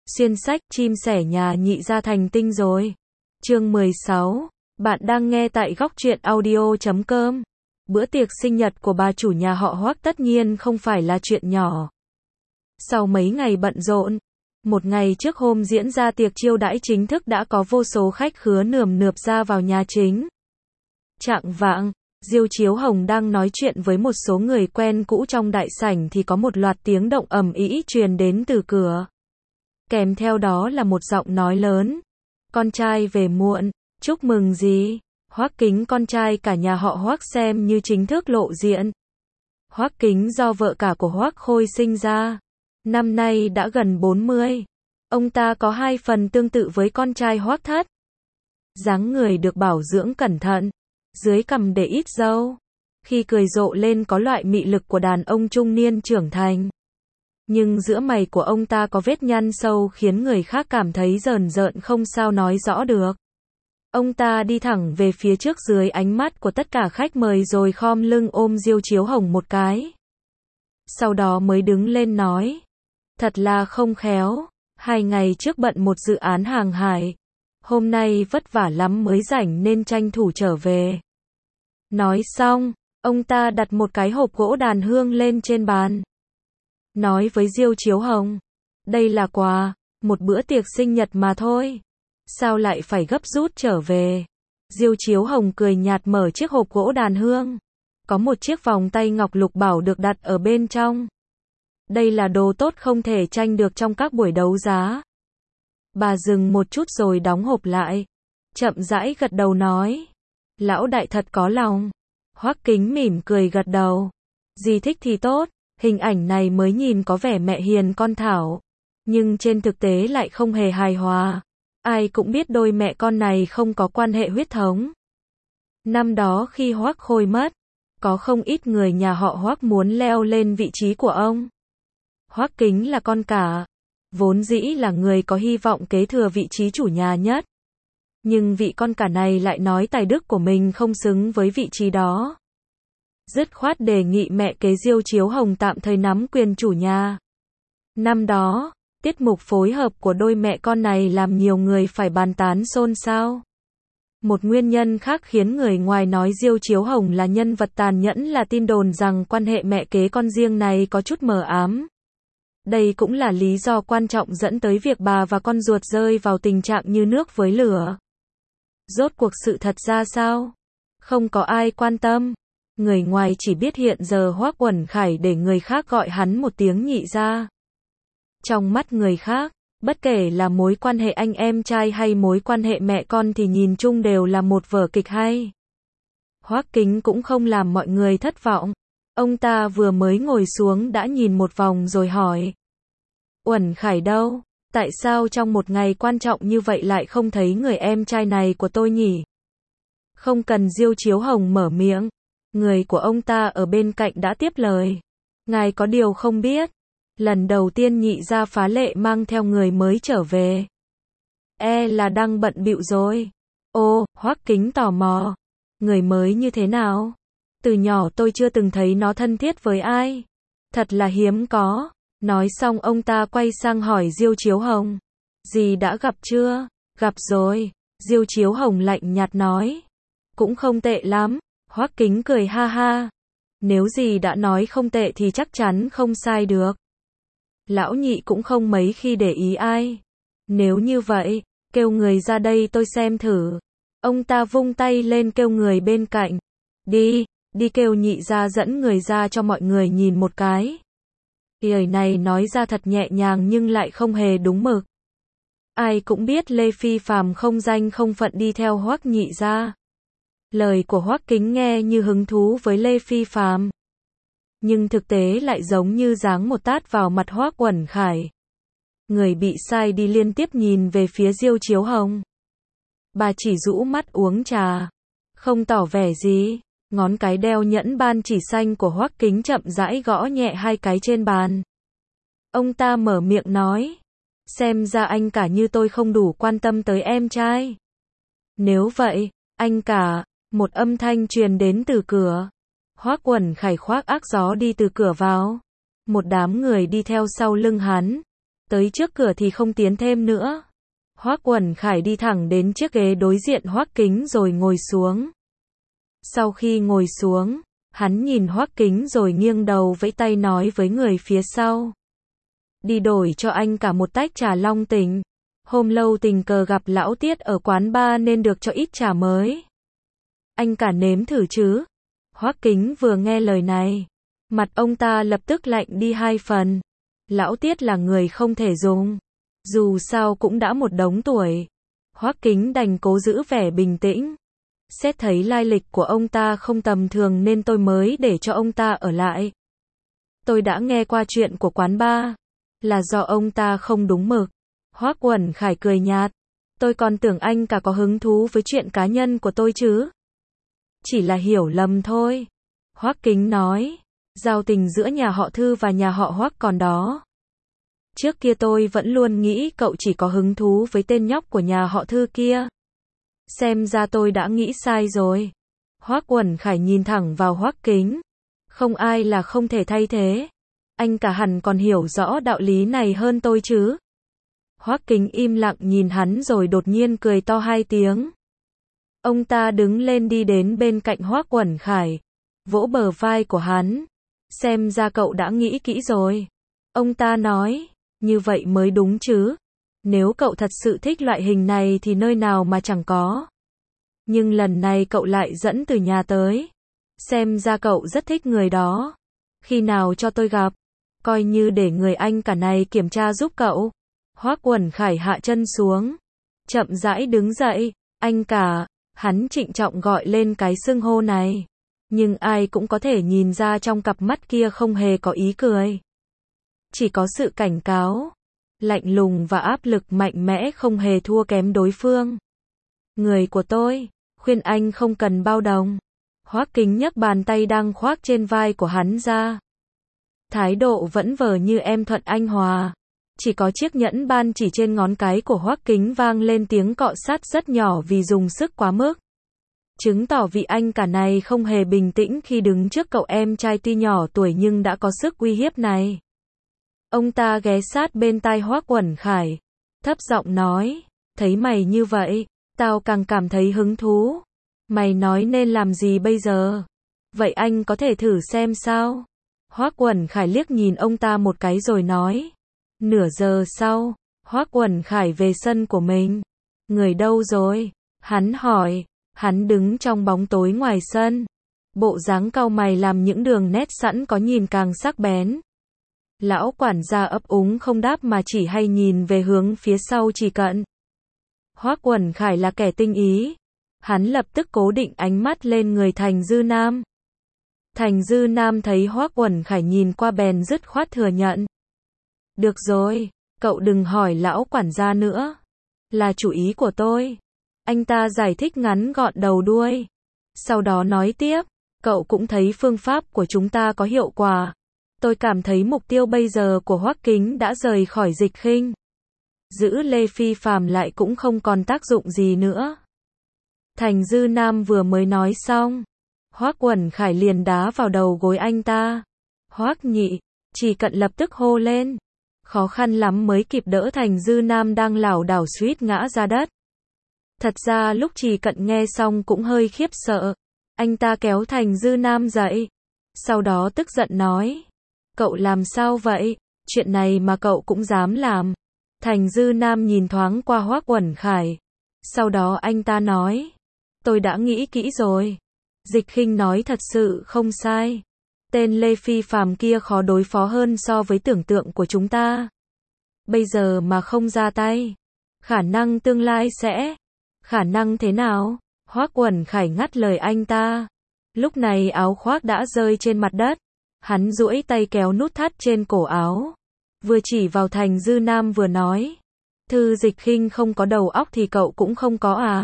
Xuyên sách, chim sẻ nhà nhị gia thành tinh rồi. Chương 16. Bạn đang nghe tại góc truyện audio.com. Bữa tiệc sinh nhật của bà chủ nhà họ Hoắc tất nhiên không phải là chuyện nhỏ. Sau mấy ngày bận rộn, một ngày trước hôm diễn ra tiệc chiêu đãi chính thức đã có vô số khách khứa nườm nượp ra vào nhà chính. Chạng vạng, Diêu Chiếu Hồng đang nói chuyện với một số người quen cũ trong đại sảnh thì có một loạt tiếng động ầm ĩ truyền đến từ cửa. Kèm theo đó là một giọng nói lớn. Con trai về muộn, chúc mừng gì? Hoắc Kính con trai cả nhà họ Hoắc xem như chính thức lộ diện. Hoắc Kính do vợ cả của Hoắc Khôi sinh ra. Năm nay đã gần 40. Ông ta có hai phần tương tự với con trai Hoắc Thất. Dáng người được bảo dưỡng cẩn thận, dưới cằm để ít râu. Khi cười rộ lên có loại mị lực của đàn ông trung niên trưởng thành. Nhưng giữa mày của ông ta có vết nhăn sâu khiến người khác cảm thấy rờn rợn không sao nói rõ được. Ông ta đi thẳng về phía trước dưới ánh mắt của tất cả khách mời rồi khom lưng ôm Diêu Chiếu Hồng một cái. Sau đó mới đứng lên nói. Thật là không khéo, 2 ngày trước bận một dự án hàng hải. Hôm nay vất vả lắm mới rảnh nên tranh thủ trở về. Nói xong, ông ta đặt một cái hộp gỗ đàn hương lên trên bàn. Nói với Diêu Chiếu Hồng, đây là quà, một bữa tiệc sinh nhật mà thôi. Sao lại phải gấp rút trở về? Diêu Chiếu Hồng cười nhạt mở chiếc hộp gỗ đàn hương. Có một chiếc vòng tay ngọc lục bảo được đặt ở bên trong. Đây là đồ tốt không thể tranh được trong các buổi đấu giá. Bà dừng một chút rồi đóng hộp lại. Chậm rãi gật đầu nói. Lão đại thật có lòng. Hoắc Kính mỉm cười gật đầu. Dì thích thì tốt. Hình ảnh này mới nhìn có vẻ mẹ hiền con Thảo. Nhưng trên thực tế lại không hề hài hòa. Ai cũng biết đôi mẹ con này không có quan hệ huyết thống. Năm đó khi Hoắc Khôi mất, có không ít người nhà họ Hoắc muốn leo lên vị trí của ông. Hoắc Kính là con cả, vốn dĩ là người có hy vọng kế thừa vị trí chủ nhà nhất. Nhưng vị con cả này lại nói tài đức của mình không xứng với vị trí đó. Dứt khoát đề nghị mẹ kế Diêu Chiếu Hồng tạm thời nắm quyền chủ nhà. Năm đó, tiết mục phối hợp của đôi mẹ con này làm nhiều người phải bàn tán xôn xao. Một nguyên nhân khác khiến người ngoài nói Diêu Chiếu Hồng là nhân vật tàn nhẫn là tin đồn rằng quan hệ mẹ kế con riêng này có chút mờ ám. Đây cũng là lý do quan trọng dẫn tới việc bà và con ruột rơi vào tình trạng như nước với lửa. Rốt cuộc sự thật ra sao? Không có ai quan tâm. Người ngoài chỉ biết hiện giờ Hoắc Uẩn Khải để người khác gọi hắn một tiếng nhị gia. Trong mắt người khác, bất kể là mối quan hệ anh em trai hay mối quan hệ mẹ con thì nhìn chung đều là một vở kịch hay. Hoắc Kính cũng không làm mọi người thất vọng. Ông ta vừa mới ngồi xuống đã nhìn một vòng rồi hỏi. Uẩn Khải đâu? Tại sao trong một ngày quan trọng như vậy lại không thấy người em trai này của tôi nhỉ? Không cần Diêu Chiếu Hồng mở miệng. Người của ông ta ở bên cạnh đã tiếp lời. Ngài có điều không biết. Lần đầu tiên nhị gia phá lệ mang theo người mới trở về. Là đang bận bịu rồi. Ô, Hoắc Kính tò mò. Người mới như thế nào? Từ nhỏ tôi chưa từng thấy nó thân thiết với ai. Thật là hiếm có. Nói xong ông ta quay sang hỏi Diêu Chiếu Hồng. Dì đã gặp chưa? Gặp rồi. Diêu Chiếu Hồng lạnh nhạt nói. Cũng không tệ lắm. Hoắc Kính cười ha ha. Nếu dì đã nói không tệ thì chắc chắn không sai được. Lão nhị cũng không mấy khi để ý ai. Nếu như vậy, kêu người ra đây tôi xem thử. Ông ta vung tay lên kêu người bên cạnh. Đi kêu nhị ra dẫn người ra cho mọi người nhìn một cái. Lời này nói ra thật nhẹ nhàng nhưng lại không hề đúng mực. Ai cũng biết Lê Phi Phàm không danh không phận đi theo Hoắc nhị ra. Lời của Hoắc Kính nghe như hứng thú với Lê Phi Phàm, nhưng thực tế lại giống như giáng một tát vào mặt Hoắc Uẩn Khải. Người bị sai đi liên tiếp nhìn về phía Diêu Chiếu Hồng. Bà chỉ rũ mắt uống trà, không tỏ vẻ gì. Ngón cái đeo nhẫn ban chỉ xanh của Hoắc Kính chậm rãi gõ nhẹ 2 cái trên bàn. Ông ta mở miệng nói. Xem ra anh cả như tôi không đủ quan tâm tới em trai. Nếu vậy, anh cả, một âm thanh truyền đến từ cửa. Hoắc Uẩn Khải khoác ác gió đi từ cửa vào. Một đám người đi theo sau lưng hắn. Tới trước cửa thì không tiến thêm nữa. Hoắc Uẩn Khải đi thẳng đến chiếc ghế đối diện Hoắc Kính rồi ngồi xuống. Sau khi ngồi xuống, hắn nhìn Hoắc Kính rồi nghiêng đầu vẫy tay nói với người phía sau. Đi đổi cho anh cả một tách trà long tình. Hôm lâu tình cờ gặp lão Tiết ở quán bar nên được cho ít trà mới. Anh cả nếm thử chứ. Hoắc Kính vừa nghe lời này, mặt ông ta lập tức lạnh đi 2 phần. Lão Tiết là người không thể dùng. Dù sao cũng đã một đống tuổi. Hoắc Kính đành cố giữ vẻ bình tĩnh. Xét thấy lai lịch của ông ta không tầm thường nên tôi mới để cho ông ta ở lại. Tôi đã nghe qua chuyện của quán bar. Là do ông ta không đúng mực. Hoắc Uẩn Khải cười nhạt. Tôi còn tưởng anh cả có hứng thú với chuyện cá nhân của tôi chứ. Chỉ là hiểu lầm thôi. Hoắc Kính nói. Giao tình giữa nhà họ Thư và nhà họ Hoắc còn đó. Trước kia tôi vẫn luôn nghĩ cậu chỉ có hứng thú với tên nhóc của nhà họ Thư kia. Xem ra tôi đã nghĩ sai rồi. Hoắc Uẩn Khải nhìn thẳng vào Hoắc Kính. Không ai là không thể thay thế. Anh cả hẳn còn hiểu rõ đạo lý này hơn tôi chứ. Hoắc Kính im lặng nhìn hắn rồi đột nhiên cười to 2 tiếng. Ông ta đứng lên đi đến bên cạnh Hoắc Uẩn Khải, vỗ bờ vai của hắn. Xem ra cậu đã nghĩ kỹ rồi. Ông ta nói, như vậy mới đúng chứ. Nếu cậu thật sự thích loại hình này thì nơi nào mà chẳng có. Nhưng lần này cậu lại dẫn từ nhà tới. Xem ra cậu rất thích người đó. Khi nào cho tôi gặp, coi như để người anh cả này kiểm tra giúp cậu. Hoắc Uẩn Khải hạ chân xuống, chậm rãi đứng dậy. Anh cả, hắn trịnh trọng gọi lên cái xưng hô này. Nhưng ai cũng có thể nhìn ra trong cặp mắt kia không hề có ý cười. Chỉ có sự cảnh cáo, lạnh lùng và áp lực mạnh mẽ không hề thua kém đối phương. Người của tôi, khuyên anh không cần bao đồng. Hoắc Kính nhấc bàn tay đang khoác trên vai của hắn ra. Thái độ vẫn vờ như em thuận anh hòa. Chỉ có chiếc nhẫn ban chỉ trên ngón cái của Hoắc Kính vang lên tiếng cọ sát rất nhỏ vì dùng sức quá mức. Chứng tỏ vị anh cả này không hề bình tĩnh khi đứng trước cậu em trai tuy nhỏ tuổi nhưng đã có sức uy hiếp này. Ông ta ghé sát bên tai Hoắc Uẩn Khải, thấp giọng nói, thấy mày như vậy, tao càng cảm thấy hứng thú. Mày nói nên làm gì bây giờ? Vậy anh có thể thử xem sao? Hoắc Uẩn Khải liếc nhìn ông ta một cái rồi nói. Nửa giờ sau, Hoắc Uẩn Khải về sân của mình. Người đâu rồi? Hắn hỏi. Hắn đứng trong bóng tối ngoài sân. Bộ dáng cau mày làm những đường nét sẵn có nhìn càng sắc bén. Lão quản gia ấp úng không đáp mà chỉ hay nhìn về hướng phía sau Trì Cận. Hoắc Uẩn Khải là kẻ tinh ý. Hắn lập tức cố định ánh mắt lên người Thành Dư Nam. Thành Dư Nam thấy Hoắc Uẩn Khải nhìn qua bèn dứt khoát thừa nhận. Được rồi, cậu đừng hỏi lão quản gia nữa. Là chủ ý của tôi. Anh ta giải thích ngắn gọn đầu đuôi. Sau đó nói tiếp, cậu cũng thấy phương pháp của chúng ta có hiệu quả. Tôi cảm thấy mục tiêu bây giờ của Hoắc Kính đã rời khỏi Dịch Khinh. Giữ Lê Phi Phàm lại cũng không còn tác dụng gì nữa. Thành Dư Nam vừa mới nói xong, Hoắc Uẩn Khải liền đá vào đầu gối anh ta. Hoắc nhị, Trì Cận lập tức hô lên. Khó khăn lắm mới kịp đỡ Thành Dư Nam đang lảo đảo suýt ngã ra đất. Thật ra lúc Trì Cận nghe xong cũng hơi khiếp sợ. Anh ta kéo Thành Dư Nam dậy. Sau đó tức giận nói. Cậu làm sao vậy? Chuyện này mà cậu cũng dám làm. Thành Dư Nam nhìn thoáng qua Hoắc Uẩn Khải. Sau đó anh ta nói. Tôi đã nghĩ kỹ rồi. Dịch Khinh nói thật sự không sai. Tên Lê Phi Phàm kia khó đối phó hơn so với tưởng tượng của chúng ta. Bây giờ mà không ra tay, khả năng tương lai sẽ. Khả năng thế nào? Hoắc Uẩn Khải ngắt lời anh ta. Lúc này áo khoác đã rơi trên mặt đất. Hắn duỗi tay kéo nút thắt trên cổ áo. Vừa chỉ vào Thành Dư Nam vừa nói. Thư Dịch Khinh không có đầu óc thì cậu cũng không có à?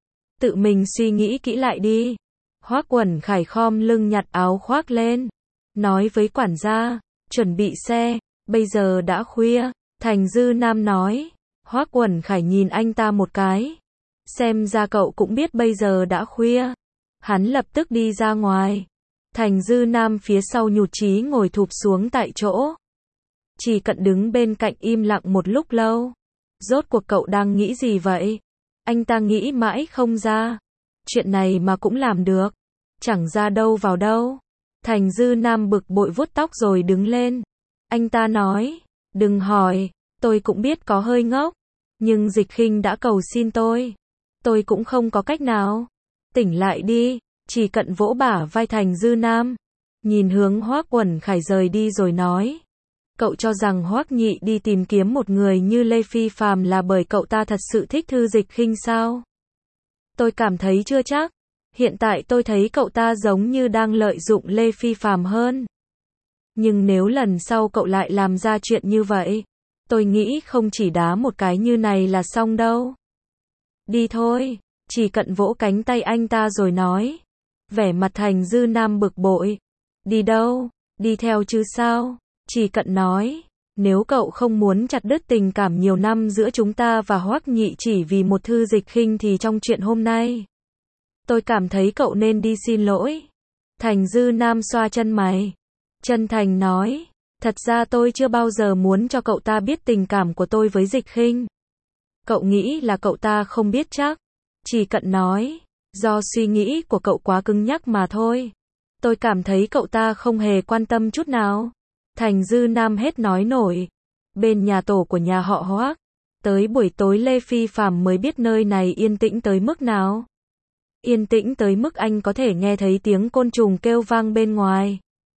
Tự mình suy nghĩ kỹ lại đi. Hoắc Uẩn Khải khom lưng nhặt áo khoác lên. Nói với quản gia, chuẩn bị xe, bây giờ đã khuya. Thành Dư Nam nói. Hoắc Uẩn Khải nhìn anh ta một cái. Xem ra cậu cũng biết bây giờ đã khuya. Hắn lập tức đi ra ngoài. Thành Dư Nam phía sau nhụt chí ngồi thụp xuống tại chỗ. Chỉ Cận đứng bên cạnh im lặng một lúc lâu. Rốt cuộc cậu đang nghĩ gì vậy? Anh ta nghĩ mãi không ra. Chuyện này mà cũng làm được. Chẳng ra đâu vào đâu. Thành Dư Nam bực bội vuốt tóc rồi đứng lên. Anh ta nói, đừng hỏi, tôi cũng biết có hơi ngốc. Nhưng Dịch Khinh đã cầu xin tôi cũng không có cách nào. Tỉnh lại đi. Chỉ Cận vỗ bả vai Thành Dư Nam. Nhìn hướng Hoắc Uẩn Khải rời đi rồi nói. Cậu cho rằng Hoắc Nhị đi tìm kiếm một người như Lê Phi Phàm là bởi cậu ta thật sự thích Thư Dịch Khinh sao? Tôi cảm thấy chưa chắc. Hiện tại tôi thấy cậu ta giống như đang lợi dụng Lê Phi Phàm hơn. Nhưng nếu lần sau cậu lại làm ra chuyện như vậy, tôi nghĩ không chỉ đá một cái như này là xong đâu. Đi thôi. Chỉ Cận vỗ cánh tay anh ta rồi nói. Vẻ mặt Thành Dư Nam bực bội. Đi đâu? Đi theo chứ sao? Chỉ Cận nói. Nếu cậu không muốn chặt đứt tình cảm nhiều năm giữa chúng ta và Hoắc Nhị chỉ vì một Thư Dịch Khinh thì trong chuyện hôm nay, tôi cảm thấy cậu nên đi xin lỗi. Thành Dư Nam xoa chân mày. Chân thành nói. Thật ra tôi chưa bao giờ muốn cho cậu ta biết tình cảm của tôi với Dịch Khinh. Cậu nghĩ là cậu ta không biết chắc. Chỉ Cận nói. Do suy nghĩ của cậu quá cứng nhắc mà thôi. Tôi cảm thấy cậu ta không hề quan tâm chút nào. Thành Dư Nam hết nói nổi. Bên nhà tổ của nhà họ Hoắc, tới buổi tối Lê Phi Phàm mới biết nơi này yên tĩnh tới mức nào. Yên tĩnh tới mức anh có thể nghe thấy tiếng côn trùng kêu vang bên ngoài.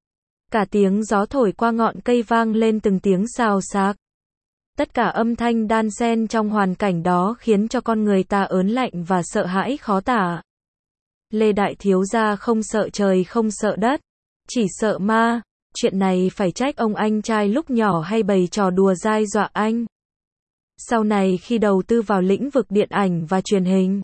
Cả tiếng gió thổi qua ngọn cây vang lên từng tiếng xào xạc. Tất cả âm thanh đan xen trong hoàn cảnh đó khiến cho con người ta ớn lạnh và sợ hãi khó tả. Lê Đại Thiếu Gia không sợ trời không sợ đất, chỉ sợ ma. Chuyện này phải trách ông anh trai lúc nhỏ hay bày trò đùa dai dọa anh. Sau này khi đầu tư vào lĩnh vực điện ảnh và truyền hình,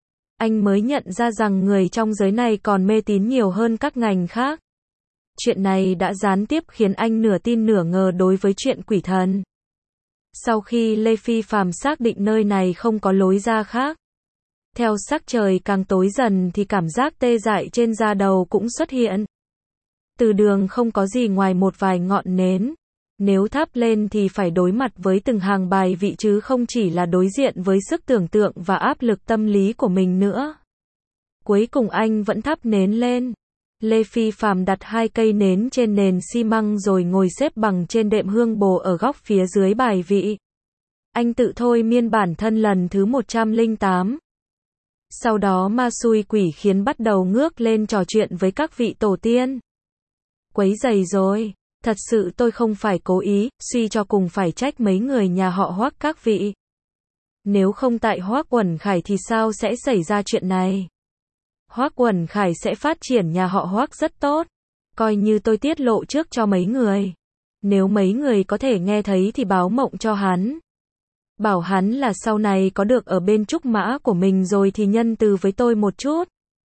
anh mới nhận ra rằng người trong giới này còn mê tín nhiều hơn các ngành khác. Chuyện này đã gián tiếp khiến anh nửa tin nửa ngờ đối với chuyện quỷ thần. Sau khi Lê Phi Phàm xác định nơi này không có lối ra khác, theo sắc trời càng tối dần thì cảm giác tê dại trên da đầu cũng xuất hiện. Từ đường không có gì ngoài một vài ngọn nến. Nếu thắp lên thì phải đối mặt với từng hàng bài vị chứ không chỉ là đối diện với sức tưởng tượng và áp lực tâm lý của mình nữa. Cuối cùng anh vẫn thắp nến lên. Lê Phi Phàm đặt 2 cây nến trên nền xi măng rồi ngồi xếp bằng trên đệm hương bồ ở góc phía dưới bài vị. Anh tự thôi miên bản thân lần thứ 108. Sau đó ma xui quỷ khiến bắt đầu ngước lên trò chuyện với các vị tổ tiên. Quấy rầy rồi, thật sự tôi không phải cố ý, suy cho cùng phải trách mấy người nhà họ Hoắc các vị. Nếu không tại Hoắc Uẩn Khải thì sao sẽ xảy ra chuyện này? Hoắc Uẩn Khải sẽ phát triển nhà họ Hoắc rất tốt, coi như tôi tiết lộ trước cho mấy người. Nếu mấy người có thể nghe thấy thì báo mộng cho hắn. Bảo hắn là sau này có được ở bên trúc mã của mình rồi thì nhân từ với tôi một chút.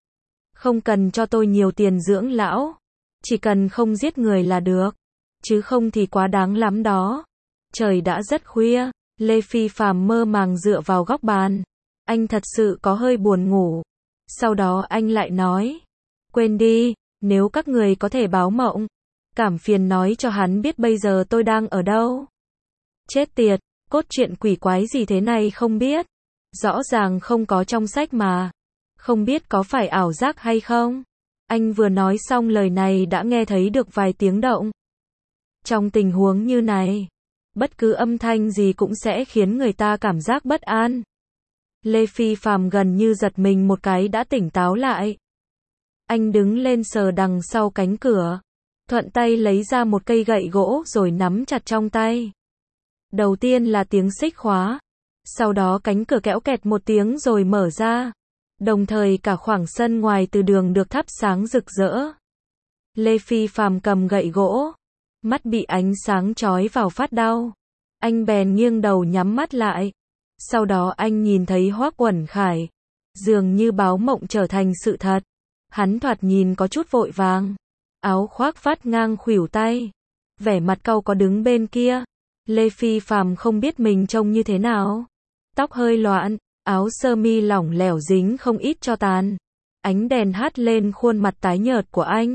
Không cần cho tôi nhiều tiền dưỡng lão. Chỉ cần không giết người là được. Chứ không thì quá đáng lắm đó. Trời đã rất khuya. Lê Phi Phàm mơ màng dựa vào góc bàn. Anh thật sự có hơi buồn ngủ. Sau đó anh lại nói. Quên đi, nếu các người có thể báo mộng, cảm phiền nói cho hắn biết bây giờ tôi đang ở đâu. Chết tiệt, cốt truyện quỷ quái gì thế này không biết. Rõ ràng không có trong sách mà. Không biết có phải ảo giác hay không. Anh vừa nói xong lời này đã nghe thấy được vài tiếng động. Trong tình huống như này, bất cứ âm thanh gì cũng sẽ khiến người ta cảm giác bất an. Lê Phi Phàm gần như giật mình một cái đã tỉnh táo lại. Anh đứng lên sờ đằng sau cánh cửa, thuận tay lấy ra một cây gậy gỗ rồi nắm chặt trong tay. Đầu tiên là tiếng xích khóa, sau đó cánh cửa kéo kẹt một tiếng rồi mở ra. Đồng thời cả khoảng sân ngoài từ đường được thắp sáng rực rỡ. Lê Phi Phàm cầm gậy gỗ, mắt bị ánh sáng chói vào phát đau. Anh bèn nghiêng đầu nhắm mắt lại. Sau đó anh nhìn thấy Hoắc Uẩn Khải, dường như báo mộng trở thành sự thật. Hắn thoạt nhìn có chút vội vàng, áo khoác vắt ngang khuỷu tay, vẻ mặt cau có đứng bên kia. Lê Phi Phàm không biết mình trông như thế nào, tóc hơi loạn, áo sơ mi lỏng lẻo dính không ít tro tàn. Ánh đèn hắt lên khuôn mặt tái nhợt của anh.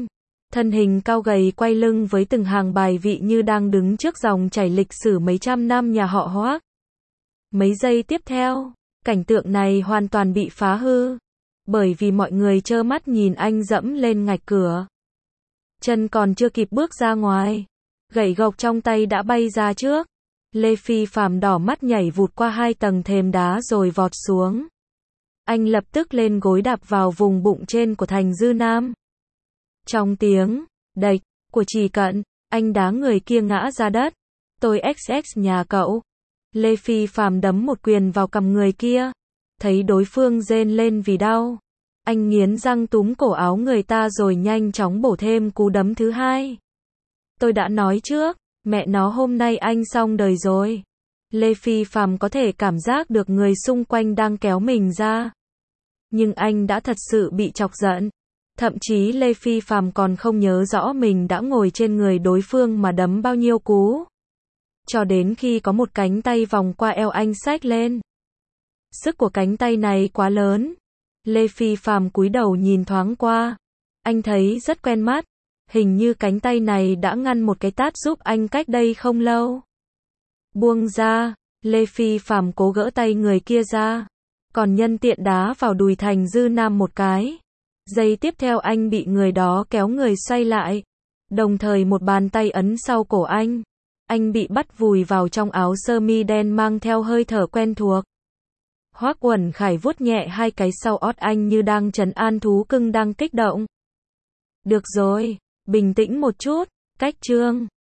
Thân hình cao gầy quay lưng với từng hàng bài vị như đang đứng trước dòng chảy lịch sử mấy trăm năm nhà họ Hoác. Mấy giây tiếp theo, cảnh tượng này hoàn toàn bị phá hư, bởi vì mọi người trơ mắt nhìn anh dẫm lên ngạch cửa. Chân còn chưa kịp bước ra ngoài, gậy gộc trong tay đã bay ra trước. Lê Phi Phạm đỏ mắt nhảy vụt qua 2 tầng thềm đá rồi vọt xuống. Anh lập tức lên gối đạp vào vùng bụng trên của Thành Dư Nam. Trong tiếng đạch của Trì Cận, anh đá người kia ngã ra đất. Tôi XX nhà cậu. Lê Phi Phạm đấm một quyền vào cằm người kia. Thấy đối phương rên lên vì đau, anh nghiến răng túm cổ áo người ta rồi nhanh chóng bổ thêm cú đấm thứ hai. Tôi đã nói trước, mẹ nó hôm nay anh xong đời rồi. Lê Phi Phạm có thể cảm giác được người xung quanh đang kéo mình ra. Nhưng anh đã thật sự bị chọc giận. Thậm chí Lê Phi Phạm còn không nhớ rõ mình đã ngồi trên người đối phương mà đấm bao nhiêu cú. Cho đến khi có một cánh tay vòng qua eo anh xách lên. Sức của cánh tay này quá lớn. Lê Phi Phạm cúi đầu nhìn thoáng qua. Anh thấy rất quen mắt. Hình như cánh tay này đã ngăn một cái tát giúp anh cách đây không lâu. Buông ra, Lê Phi Phạm cố gỡ tay người kia ra. Còn nhân tiện đá vào đùi Thành Dư Nam một cái. Giây tiếp theo anh bị người đó kéo người xoay lại. Đồng thời một bàn tay ấn sau cổ anh. Anh bị bắt vùi vào trong áo sơ mi đen mang theo hơi thở quen thuộc. Hoác Uẩn Khải vuốt nhẹ 2 cái sau ót anh như đang trấn an thú cưng đang kích động. Được rồi, bình tĩnh một chút, cách chương.